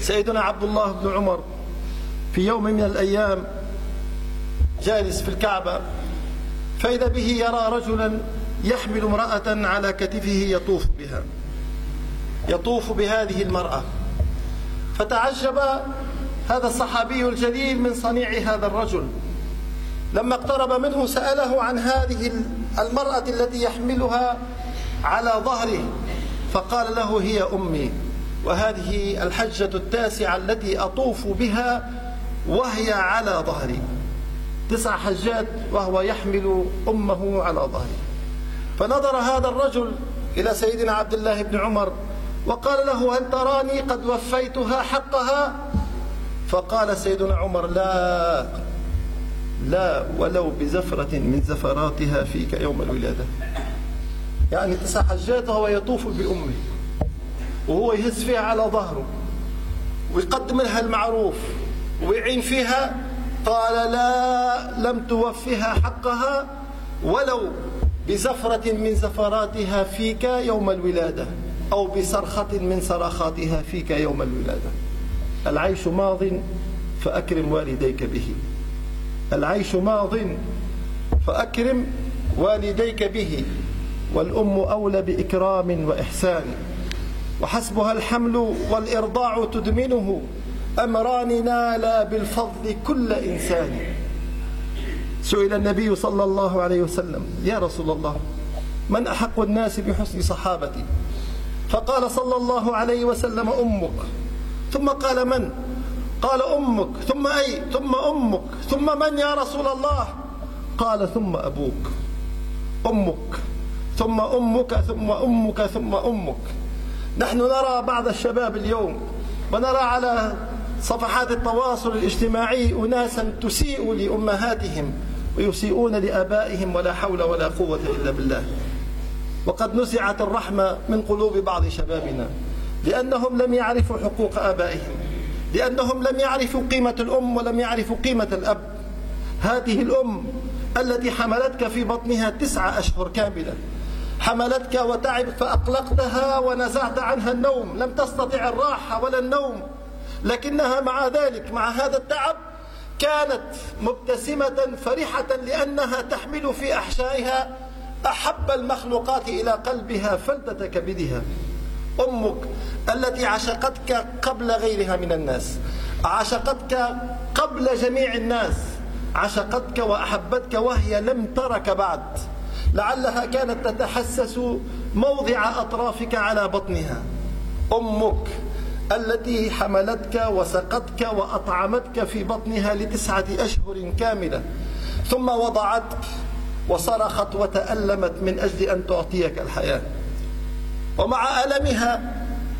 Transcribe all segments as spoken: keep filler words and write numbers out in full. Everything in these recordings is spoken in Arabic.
سيدنا عبد الله بن عمر في يوم من الأيام جالس في الكعبة، فإذا به يرى رجلا يحمل امرأة على كتفه يطوف بها يطوف بهذه المرأة، فتعجب هذا الصحابي الجليل من صنيع هذا الرجل. لما اقترب منه سأله عن هذه المرأة التي يحملها على ظهره، فقال له: هي أمي، وهذه الحجة التاسعة التي أطوف بها وهي على ظهري. تسع حجات وهو يحمل أمه على ظهره. فنظر هذا الرجل إلى سيدنا عبد الله بن عمر وقال له: هل تراني قد وفيتها حقها؟ فقال سيدنا عمر: لا لا ولو بزفرة من زفراتها فيك يوم الولادة. يعني تسع حجات وهو يطوف بأمه وهو يهز فيها على ظهره ويقدم لها المعروف ويعين فيها. قال: لا، لم توفها حقها ولو بزفرة من زفراتها فيك يوم الولادة، أو بصرخة من صرخاتها فيك يوم الولادة. العيش ماض فأكرم والديك به، العيش ماض فأكرم والديك به، والأم أولى بإكرام وإحسان، وحسبها الحمل والإرضاع تدمنه، أمران نالا بالفضل كل إنسان. سئل النبي صلى الله عليه وسلم: يا رسول الله، من أحق الناس بحسن صحابتي؟ فقال صلى الله عليه وسلم: أمك. ثم قال: من؟ قال: أمك. ثم أي؟ ثم أمك. ثم من يا رسول الله؟ قال: ثم أبوك. أمك ثم أمك ثم أمك ثم أمك. نحن نرى بعض الشباب اليوم ونرى على صفحات التواصل الاجتماعي أناسا تسيء لأمهاتهم ويسيئون لآبائهم، ولا حول ولا قوة إلا بالله. وقد نزعت الرحمة من قلوب بعض شبابنا لأنهم لم يعرفوا حقوق آبائهم، لأنهم لم يعرفوا قيمة الأم ولم يعرفوا قيمة الأب. هذه الأم التي حملتك في بطنها تسعة أشهر كاملة، حملتك وتعب فأقلقتها ونزعت عنها النوم، لم تستطع الراحة ولا النوم، لكنها مع ذلك مع هذا التعب كانت مبتسمة فرحة لأنها تحمل في أحشائها أحب المخلوقات إلى قلبها فلتة كبدها. أمك التي عشقتك قبل غيرها من الناس، عشقتك قبل جميع الناس، عشقتك وأحبتك وهي لم ترك بعد، لعلها كانت تتحسس موضع أطرافك على بطنها. أمك التي حملتك وسقتك وأطعمتك في بطنها لتسعة أشهر كاملة، ثم وضعتك وصرخت وتألمت من أجل أن تعطيك الحياة، ومع ألمها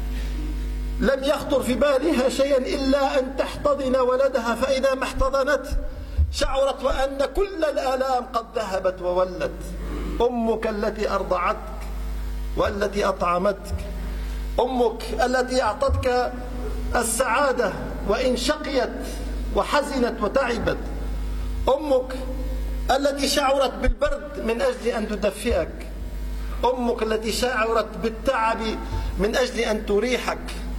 لم يخطر في بالها شيئا إلا أن تحتضن ولدها، فإذا ما احتضنته شعرت وأن كل الآلام قد ذهبت وولت. أمك التي أرضعتك والتي أطعمتك، أمك التي أعطتك السعادة وإن شقيت وحزنت وتعبت، أمك التي شعرت بالبرد من أجل أن تدفئك، أمك التي شعرت بالتعب من أجل أن تريحك،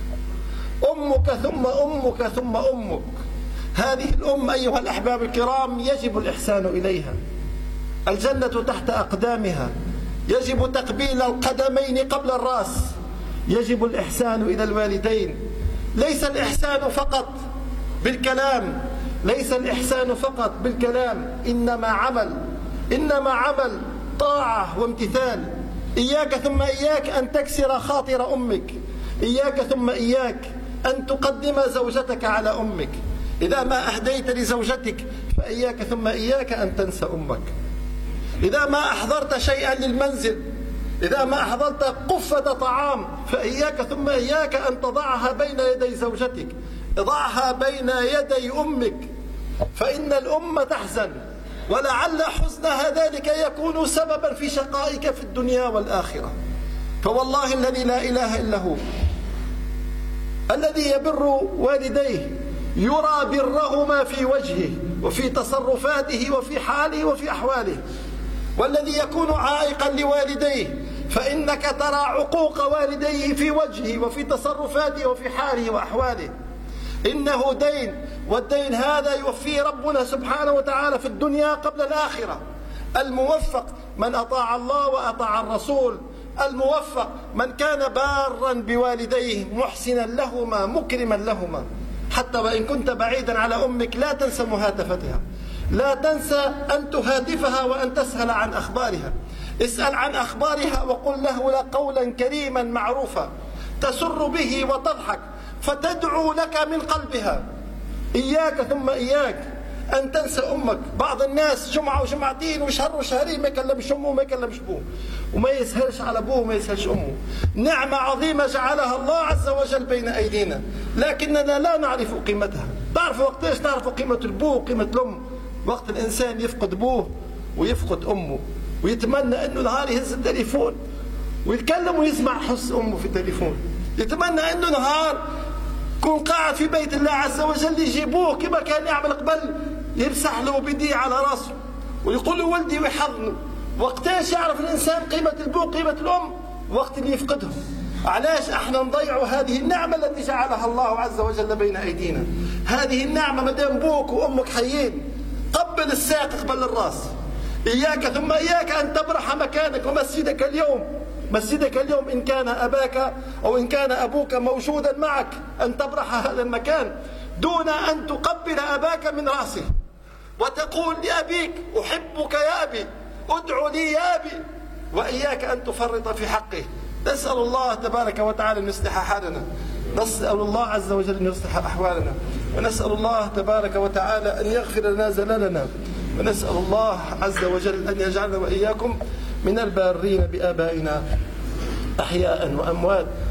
أمك ثم أمك ثم أمك. هذه الأم أيها الأحباب الكرام يجب الإحسان إليها، الجنة تحت أقدامها، يجب تقبيل القدمين قبل الرأس، يجب الإحسان إلى الوالدين. ليس الإحسان فقط بالكلام، ليس الإحسان فقط بالكلام، إنما عمل، إنما عمل طاعة وامتثال. إياك ثم إياك أن تكسر خاطر أمك، إياك ثم إياك أن تقدم زوجتك على أمك. إذا ما أهديت لزوجتك فإياك ثم إياك أن تنسى أمك. إذا ما أحضرت شيئا للمنزل، إذا ما أحضرت قفة طعام فإياك ثم إياك أن تضعها بين يدي زوجتك، اضعها بين يدي أمك، فإن الأم تحزن، ولعل حزنها ذلك يكون سببا في شقائك في الدنيا والآخرة. فوالله الذي لا إله إلا هو الذي يبر والديه يرى برهما في وجهه وفي تصرفاته وفي حاله وفي أحواله، والذي يكون عائقا لوالديه فإنك ترى عقوق والديه في وجهه وفي تصرفاته وفي حاله وأحواله. إنه دين، والدين هذا يوفيه ربنا سبحانه وتعالى في الدنيا قبل الآخرة. الموفق من أطاع الله وأطاع الرسول، الموفق من كان بارا بوالديه محسنا لهما مكرما لهما. حتى وإن كنت بعيدا على أمك لا تنسى مهاتفتها، لا تنسى أن تهاتفها وأن تسأل عن أخبارها. اسأل عن أخبارها وقل له قولا كريما معروفا تسر به وتضحك فتدعو لك من قلبها. إياك ثم إياك أن تنسى أمك. بعض الناس جمعة وجمعتين وشهر وشهرين ما يكلمش أمه وما يكلمش أبوه وما يسهلش على أبوه وما يسهلش أمه. نعمة عظيمة جعلها الله عز وجل بين أيدينا، لكننا لا نعرف قيمتها. تعرفوا وقتاش تعرفوا قيمة الأبوه وقيمة الأم؟ وقت الإنسان يفقد أبوه ويفقد أمه ويتمنى أنه نهار يهز التليفون ويتكلم ويسمع حس أمه في التليفون. يتمنى أنه نهار كون قاعد في بيت الله عز وجل يجيبوه كما كان يعمل قبل، يمسح له بديه على راسه ويقول له ولدي ويحضنه. وقتاش يعرف الإنسان قيمة الأبوه قيمة الأم؟ وقت اللي يفقدهم. علاش احنا نضيع هذه النعمة التي جعلها الله عز وجل بين أيدينا؟ هذه النعمة مدام أبوك وأمك حيين قبل الساق قبل الراس. إياك ثم إياك أن تبرح مكانك ومسجدك اليوم. مسجدك اليوم إن كان أباك أو إن كان أبوك موجودا معك أن تبرح هذا المكان دون أن تقبل أباك من رأسه وتقول لأبيك أحبك يا أبي، ادعو لي يا أبي. وإياك أن تفرط في حقه. نسأل الله تبارك وتعالى أن يصلح حالنا، نسأل الله عز وجل أن يصلح أحوالنا، ونسأل الله تبارك وتعالى أن يغفر لنا زلالنا، ونسأل الله عز وجل أن يجعلنا وإياكم من البارين بآبائنا أحياء وأموات.